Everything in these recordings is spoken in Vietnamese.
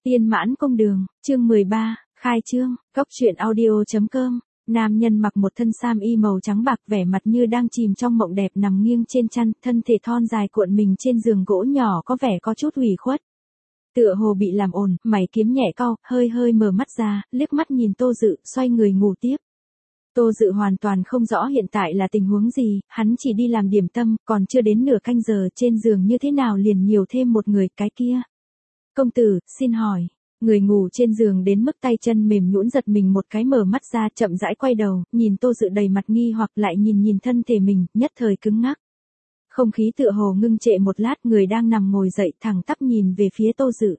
Tiên Mãn Công Đường, chương 13, khai trương, Cốc truyện audio.com. Nam nhân mặc một thân sam y màu trắng bạc, vẻ mặt như đang chìm trong mộng đẹp, nằm nghiêng trên chăn, thân thể thon dài cuộn mình trên giường gỗ nhỏ có vẻ có chút ủy khuất. Tựa hồ bị làm ồn, mày kiếm nhẹ cau, hơi hơi mở mắt ra, liếc mắt nhìn Tô Dự, xoay người ngủ tiếp. Tô Dự hoàn toàn không rõ hiện tại là tình huống gì, hắn chỉ đi làm điểm tâm, còn chưa đến nửa canh giờ, trên giường như thế nào liền nhiều thêm một người, cái kia. Công tử, xin hỏi. Người ngủ trên giường đến mức tay chân mềm nhũn giật mình một cái, mở mắt ra, chậm rãi quay đầu, nhìn Tô Dự đầy mặt nghi hoặc, lại nhìn thân thể mình, nhất thời cứng ngắc. Không khí tựa hồ ngưng trệ một lát, người đang nằm ngồi dậy, thẳng tắp nhìn về phía Tô Dự.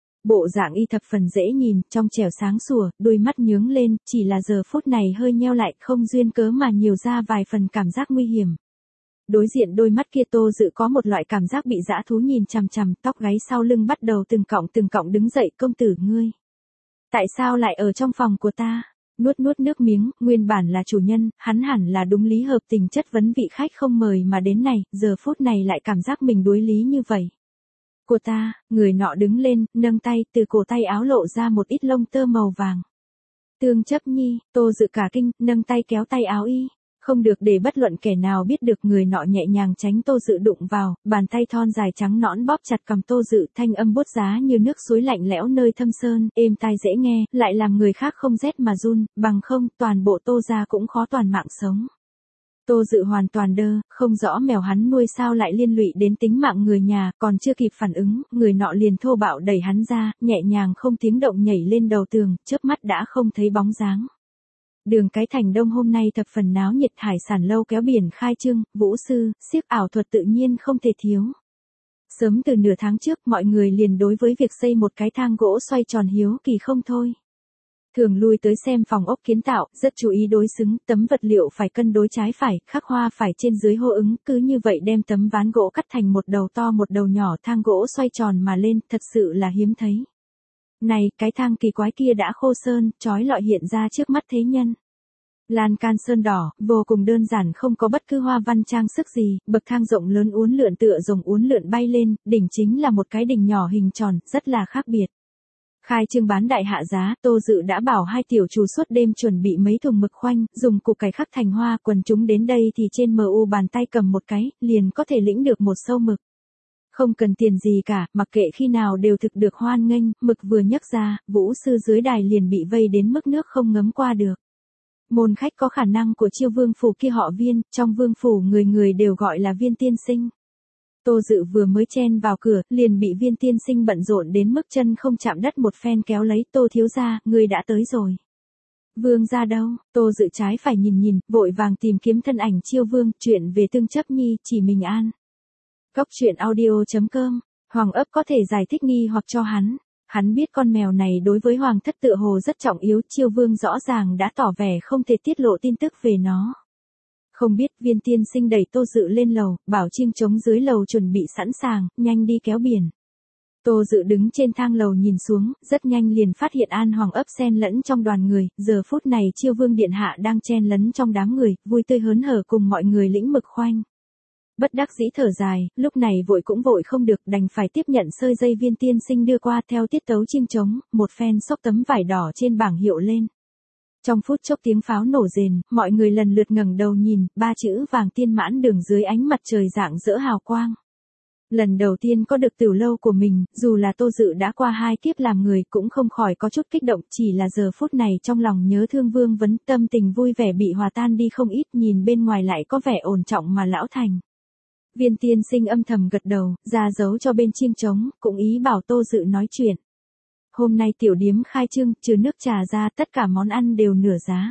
Bộ dạng y thập phần dễ nhìn, trong trẻo sáng sủa, đôi mắt nhướng lên, chỉ là giờ phút này hơi nheo lại, không duyên cớ mà nhiều ra vài phần cảm giác nguy hiểm. Đối diện đôi mắt kia, Tô Dự có một loại cảm giác bị dã thú nhìn chằm chằm, tóc gáy sau lưng bắt đầu từng cọng đứng dậy. Công tử ngươi, tại sao lại ở trong phòng của ta? Nuốt nước miếng, nguyên bản là chủ nhân, hắn hẳn là đúng lý hợp tình chất vấn vị khách không mời mà đến này, giờ phút này lại cảm giác mình đối lý như vậy. Của ta, người nọ đứng lên, nâng tay, từ cổ tay áo lộ ra một ít lông tơ màu vàng. Tương chấp nhi, Tô Dự cả kinh, nâng tay kéo tay áo y. Không được để bất luận kẻ nào biết được, người nọ nhẹ nhàng tránh Tô Dự đụng vào, bàn tay thon dài trắng nõn bóp chặt cầm Tô Dự, thanh âm buốt giá như nước suối lạnh lẽo nơi thâm sơn, êm tai dễ nghe, lại làm người khác không rét mà run, bằng không, toàn bộ Tô gia cũng khó toàn mạng sống. Tô Dự hoàn toàn đơ, không rõ mèo hắn nuôi sao lại liên lụy đến tính mạng người nhà, còn chưa kịp phản ứng, người nọ liền thô bạo đẩy hắn ra, nhẹ nhàng không tiếng động nhảy lên đầu tường, chớp mắt đã không thấy bóng dáng. Đường cái thành Đông hôm nay thập phần náo nhiệt, hải sản lâu kéo biển khai trương, vũ sư, xiếc ảo thuật tự nhiên không thể thiếu. Sớm từ nửa tháng trước, mọi người liền đối với việc xây một cái thang gỗ xoay tròn hiếu kỳ không thôi. Thường lui tới xem phòng ốc kiến tạo, rất chú ý đối xứng, tấm vật liệu phải cân đối trái phải, khắc hoa phải trên dưới hô ứng, cứ như vậy đem tấm ván gỗ cắt thành một đầu to một đầu nhỏ, thang gỗ xoay tròn mà lên, thật sự là hiếm thấy. Này, cái thang kỳ quái kia đã khô sơn, chói lọi hiện ra trước mắt thế nhân. Lan can sơn đỏ, vô cùng đơn giản, không có bất cứ hoa văn trang sức gì, bậc thang rộng lớn uốn lượn tựa rồng uốn lượn bay lên, đỉnh chính là một cái đỉnh nhỏ hình tròn, rất là khác biệt. Khai trương bán đại hạ giá, Tô Dự đã bảo hai tiểu chủ suốt đêm chuẩn bị mấy thùng mực khoanh, dùng cục cải khắc thành hoa, quần chúng đến đây thì trên MU bàn tay cầm một cái, liền có thể lĩnh được một sâu mực. Không cần tiền gì cả, mặc kệ khi nào đều thực được hoan nghênh, mực vừa nhấc ra, vũ sư dưới đài liền bị vây đến mức nước không ngấm qua được. Môn khách có khả năng của Chiêu Vương phủ kia họ Viên, trong vương phủ người người đều gọi là Viên tiên sinh. Tô Dự vừa mới chen vào cửa, liền bị Viên tiên sinh bận rộn đến mức chân không chạm đất một phen kéo lấy. Tô thiếu gia, người đã tới rồi. Vương gia đâu? Tô Dự trái phải nhìn, vội vàng tìm kiếm thân ảnh Chiêu Vương, chuyện về Tương chấp nhi, chỉ mình an. Cốc truyện audio.com, Hoàng ấp có thể giải thích nghi hoặc cho hắn. Hắn biết con mèo này đối với Hoàng thất tựa hồ rất trọng yếu, Chiêu Vương rõ ràng đã tỏ vẻ không thể tiết lộ tin tức về nó. Không biết, Viên tiên sinh đẩy Tô Dự lên lầu, bảo chiêng trống dưới lầu chuẩn bị sẵn sàng, nhanh đi kéo biển. Tô Dự đứng trên thang lầu nhìn xuống, rất nhanh liền phát hiện An Hoàng ấp xen lẫn trong đoàn người, giờ phút này Chiêu Vương điện hạ đang chen lấn trong đám người, vui tươi hớn hở cùng mọi người lĩnh mực khoanh. Bất đắc dĩ thở dài, lúc này vội cũng vội không được, đành phải tiếp nhận sợi dây Viên tiên sinh đưa qua, theo tiết tấu chiêng trống, một phen xốc tấm vải đỏ trên bảng hiệu lên. Trong phút chốc tiếng pháo nổ rền, mọi người lần lượt ngẩng đầu nhìn, ba chữ Vàng Tiên Mãn Đường dưới ánh mặt trời rạng rỡ hào quang. Lần đầu tiên có được tiểu lâu của mình, dù là Tô Dự đã qua 2 kiếp làm người, cũng không khỏi có chút kích động, chỉ là giờ phút này trong lòng nhớ thương Vương Vấn, tâm tình vui vẻ bị hòa tan đi không ít, nhìn bên ngoài lại có vẻ ổn trọng mà lão thành. Viên tiên sinh âm thầm gật đầu, ra dấu cho bên chiêng trống, cũng ý bảo Tô Dự nói chuyện. Hôm nay tiểu điếm khai trương, trừ nước trà ra, tất cả món ăn đều nửa giá.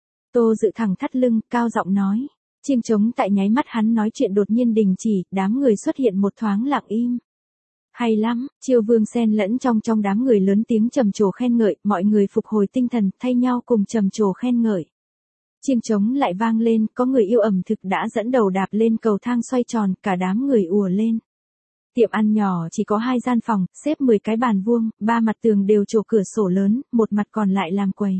Tô Dự thẳng thắt lưng, cao giọng nói. Chiêng trống tại nháy mắt hắn nói chuyện đột nhiên đình chỉ, đám người xuất hiện một thoáng lặng im. Hay lắm, Chiêu Vương xen lẫn trong đám người lớn tiếng trầm trồ khen ngợi, mọi người phục hồi tinh thần, thay nhau cùng trầm trồ khen ngợi. Chiêng trống lại vang lên, có người yêu ẩm thực đã dẫn đầu đạp lên cầu thang xoay tròn, cả đám người ùa lên. Tiệm ăn nhỏ chỉ có 2 gian phòng, xếp 10 cái bàn vuông, 3 mặt tường đều trổ cửa sổ lớn, một mặt còn lại làm quầy.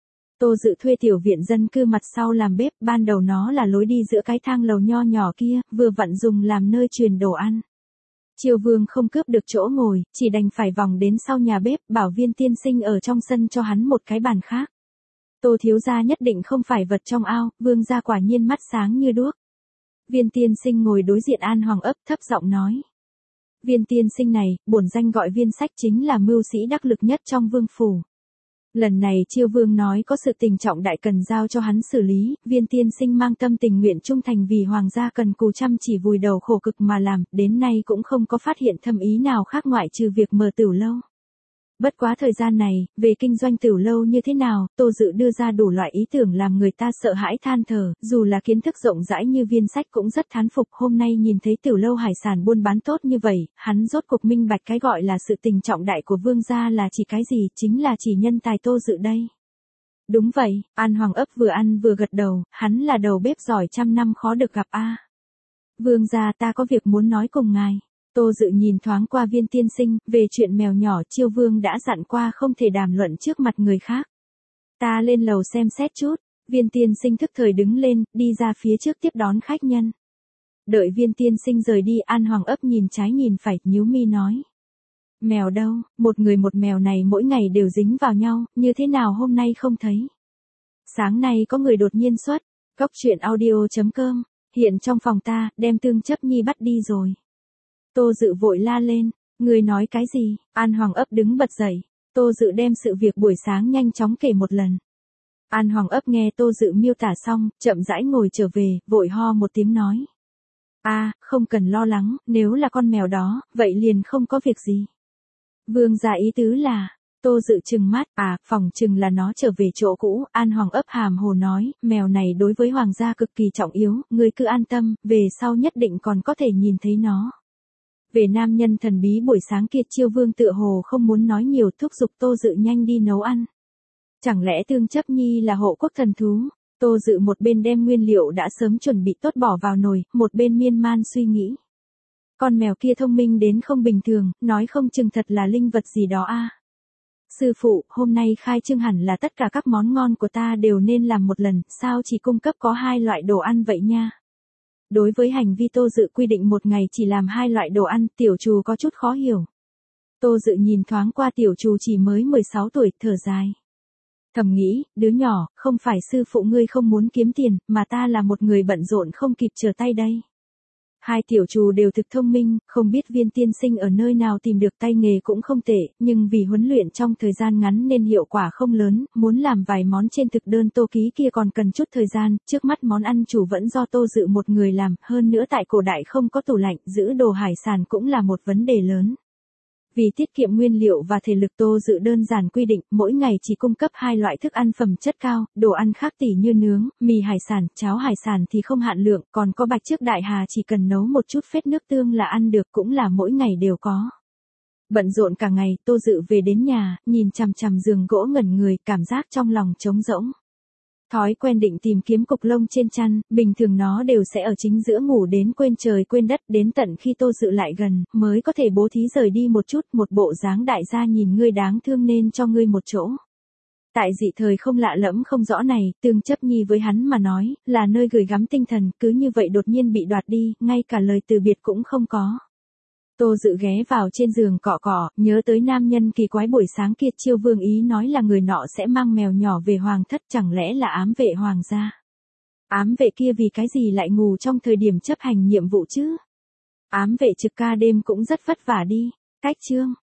Tô Dự thuê tiểu viện dân cư mặt sau làm bếp, ban đầu nó là lối đi giữa cái thang lầu nho nhỏ kia, vừa vặn dùng làm nơi truyền đồ ăn. Chiêu Vương không cướp được chỗ ngồi, chỉ đành phải vòng đến sau nhà bếp, bảo Viên tiên sinh ở trong sân cho hắn một cái bàn khác. Tô thiếu gia nhất định không phải vật trong ao, Vương gia quả nhiên mắt sáng như đuốc. Viên tiên sinh ngồi đối diện An Hoàng ấp, thấp giọng nói. Viên tiên sinh này, bổn danh gọi Viên Sách, chính là mưu sĩ đắc lực nhất trong vương phủ. Lần này Chiêu Vương nói có sự tình trọng đại cần giao cho hắn xử lý, Viên tiên sinh mang tâm tình nguyện trung thành vì hoàng gia cần cù chăm chỉ vùi đầu khổ cực mà làm, đến nay cũng không có phát hiện thâm ý nào khác ngoại trừ việc mở tửu lâu. Bất quá thời gian này, về kinh doanh tửu lâu như thế nào, Tô Dự đưa ra đủ loại ý tưởng làm người ta sợ hãi than thở, dù là kiến thức rộng rãi như Viên Sách cũng rất thán phục. Hôm nay nhìn thấy tửu lâu hải sản buôn bán tốt như vậy, hắn rốt cuộc minh bạch cái gọi là sự tình trọng đại của vương gia là chỉ cái gì, chính là chỉ nhân tài Tô Dự đây. Đúng vậy, An Hoàng ấp vừa ăn vừa gật đầu, hắn là đầu bếp giỏi trăm năm khó được gặp a. Vương gia, ta có việc muốn nói cùng ngài. Tô Dự nhìn thoáng qua Viên tiên sinh, về chuyện mèo nhỏ Chiêu Vương đã dặn qua không thể đàm luận trước mặt người khác. Ta lên lầu xem xét chút. Viên tiên sinh thức thời đứng lên, đi ra phía trước tiếp đón khách nhân. Đợi Viên tiên sinh rời đi, An Hoàng ấp nhìn trái nhìn phải, nhíu mi nói. Mèo đâu, một người một mèo này mỗi ngày đều dính vào nhau, như thế nào hôm nay không thấy. Sáng nay có người đột nhiên xuất, Cóc truyện audio.com, hiện trong phòng ta, đem Tương Chấp Nhi bắt đi rồi. Tô Dự vội la lên, người nói cái gì? An Hoàng ấp đứng bật dậy. Tô Dự đem sự việc buổi sáng nhanh chóng kể một lần. An Hoàng ấp nghe Tô Dự miêu tả xong, chậm rãi ngồi trở về, vội ho một tiếng nói. Không cần lo lắng, nếu là con mèo đó, vậy liền không có việc gì. Vương gia ý tứ là, Tô Dự trừng mắt, phòng trừng là nó trở về chỗ cũ. An Hoàng ấp hàm hồ nói, mèo này đối với hoàng gia cực kỳ trọng yếu, ngươi cứ an tâm, về sau nhất định còn có thể nhìn thấy nó. Về nam nhân thần bí buổi sáng kia, Chiêu Vương tựa hồ không muốn nói nhiều, thúc giục Tô Dự nhanh đi nấu ăn. Chẳng lẽ Tương Chấp Nhi là hộ quốc thần thú? Tô Dự một bên đem nguyên liệu đã sớm chuẩn bị tốt bỏ vào nồi, một bên miên man suy nghĩ. Con mèo kia thông minh đến không bình thường, nói không chừng thật là linh vật gì đó a. Sư phụ, hôm nay khai trương hẳn là tất cả các món ngon của ta đều nên làm một lần, sao chỉ cung cấp có 2 loại đồ ăn vậy nha? Đối với hành vi Tô Dự quy định một ngày chỉ làm 2 loại đồ ăn, tiểu trù có chút khó hiểu. Tô Dự nhìn thoáng qua tiểu trù chỉ mới 16 tuổi, thở dài. Thầm nghĩ, đứa nhỏ, không phải sư phụ ngươi không muốn kiếm tiền, mà ta là một người bận rộn không kịp trở tay đây. 2 tiểu trù đều thực thông minh, không biết Viên tiên sinh ở nơi nào tìm được, tay nghề cũng không tệ, nhưng vì huấn luyện trong thời gian ngắn nên hiệu quả không lớn, muốn làm vài món trên thực đơn tô ký kia còn cần chút thời gian, trước mắt món ăn chủ vẫn do Tô Dự một người làm, hơn nữa tại cổ đại không có tủ lạnh, giữ đồ hải sản cũng là một vấn đề lớn. Vì tiết kiệm nguyên liệu và thể lực, Tô Dự đơn giản quy định, mỗi ngày chỉ cung cấp 2 loại thức ăn phẩm chất cao, đồ ăn khác tỉ như nướng, mì hải sản, cháo hải sản thì không hạn lượng, còn có bạch trước đại hà chỉ cần nấu một chút phết nước tương là ăn được, cũng là mỗi ngày đều có. Bận rộn cả ngày, Tô Dự về đến nhà, nhìn chằm chằm giường gỗ ngẩn người, cảm giác trong lòng trống rỗng. Thói quen định tìm kiếm cục lông trên chăn, bình thường nó đều sẽ ở chính giữa ngủ đến quên trời quên đất, đến tận khi Tô Dự lại gần, mới có thể bố thí rời đi một chút, một bộ dáng đại gia nhìn ngươi đáng thương nên cho ngươi một chỗ. Tại dị thời không lạ lẫm không rõ này, Tương Chấp Nhi với hắn mà nói, là nơi gửi gắm tinh thần, cứ như vậy đột nhiên bị đoạt đi, ngay cả lời từ biệt cũng không có. Tô Dự ghé vào trên giường cọ cọ, nhớ tới nam nhân kỳ quái buổi sáng kia, Chiêu Vương ý nói là người nọ sẽ mang mèo nhỏ về hoàng thất, chẳng lẽ là ám vệ hoàng gia. Ám vệ kia vì cái gì lại ngủ trong thời điểm chấp hành nhiệm vụ chứ? Ám vệ trực ca đêm cũng rất vất vả đi. Cách chương